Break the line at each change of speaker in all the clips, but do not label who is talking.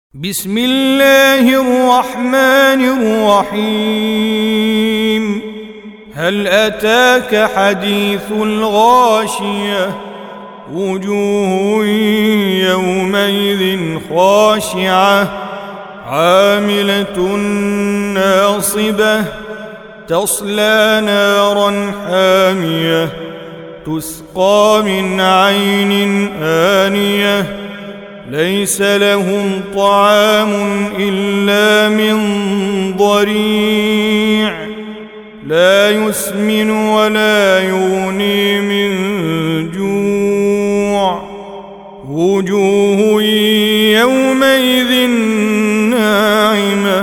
بسم الله الرحمن الرحيم. هل أتاك حديث الغاشية؟ وجوه يومئذ خاشعة عاملة ناصبة تصلى نارا حامية تسقى من عين آنية ليس لهم طعام إلا من ضريع لا يسمن ولا يغني من جوع. وجوه يومئذ ناعمة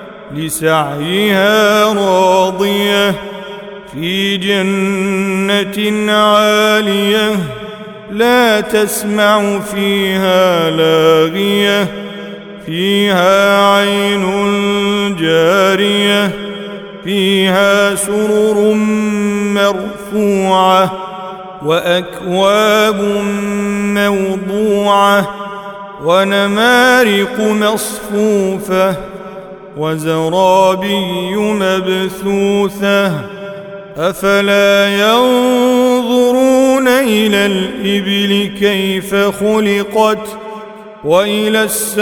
لسعيها راضية في جنة عالية لا تسمع فيها لاغية فيها عين جارية فيها سرر مرفوعة وأكواب موضوعة ونمارق مصفوفة وزرابي مبثوثة أفلا ينظرون إلى الإبل كيف خلقت وإلى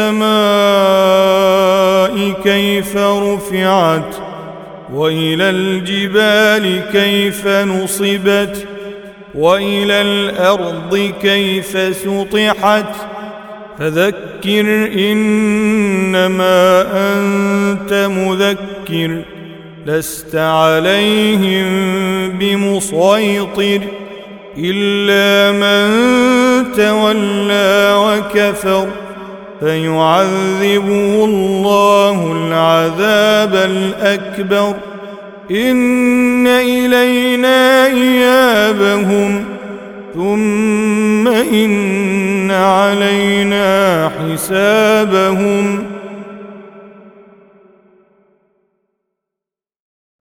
السماء كيف رفعت وإلى الجبال كيف نصبت وإلى الأرض كيف سطحت فذكر إنما أنت مذكر لست عليهم بمسيطر إلا من تولى وكفر فيعذبه الله العذاب الأكبر إن إلينا إيابهم ثم إن علينا حسابهم